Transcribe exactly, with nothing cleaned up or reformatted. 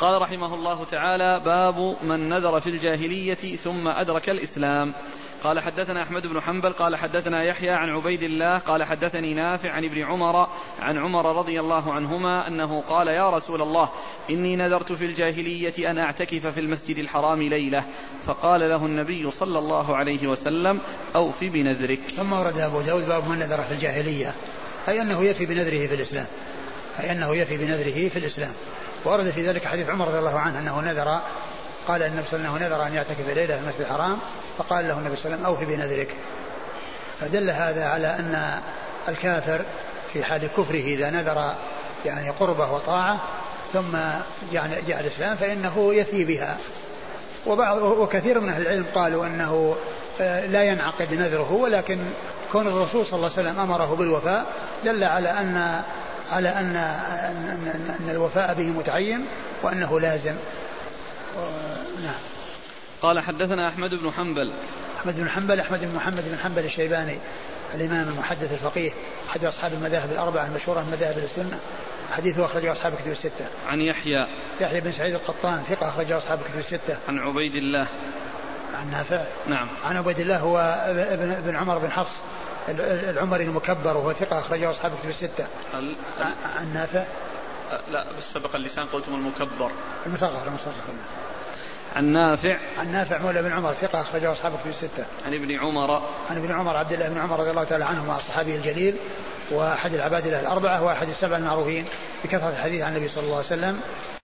قال رحمه الله تعالى: باب من نذر في الجاهلية ثم أدرك الإسلام. قال حدثنا أحمد بن حنبل قال حدثنا يحيى عن عبيد الله قال حدثني نافع عن ابن عمر عن عمر رضي الله عنهما أنه قال: يا رسول الله، إني نذرت في الجاهلية أن أعتكف في المسجد الحرام ليلة، فقال له النبي صلى الله عليه وسلم: أوف بنذرك. ثم ورد أبو داود: باب من نذر في الجاهلية، أي أنه يفي بنذره في الإسلام، أي أنه يفي بنذره في الإسلام. ورد في ذلك حديث عمر رضي الله عنه أنه نذر، قال النبي صلى الله عليه وسلم: نذر أن يعتكف ليلة في المسجد الحرام، فقال له النبي صلى الله عليه وسلم: أوف بنذرك. فدل هذا على أن الكافر في حال كفره إذا نذر يعني قربة وطاعة ثم يعني جاء الإسلام فإنه يفي بها. وبعض وكثير من أهل العلم قالوا أنه لا ينعقد نذره، ولكن كون الرسول صلى الله عليه وسلم أمره بالوفاء دل على أن على أن, أن الوفاء به متعين وأنه لازم. نعم. قال حدثنا أحمد بن حنبل أحمد بن حنبل أحمد بن محمد بن حنبل الشيباني الإمام المحدث الفقيه أحد أصحاب المذاهب الأربعة المشهورة من مذاهب السنة، حديثه أخرجه أصحاب الكتب الستة. عن يحيى يحيى بن سعيد القطان ثقة أخرجه أصحاب الكتب الستة. عن عبيد الله عن نافع. نعم. عن عبيد الله هو ابن, ابن عمر بن حفص العمري المكبر وهو ثقة أخرجه أصحاب الكتب الستة. ال... عن نافع. لا بس سبق اللسان قلتم المكبر. المصغر المصغر. عن نافع. عن نافع مولى بن عمر ثقة أخرجه أصحاب الكتب الستة. عن ابن عمر. عن ابن عمر عبد الله بن عمر رضي الله تعالى عنهما الصحابي الجليل وأحد العباد له الأربعة وأحد السبع المعروفين بكثرة الحديث عن النبي صلى الله عليه وسلم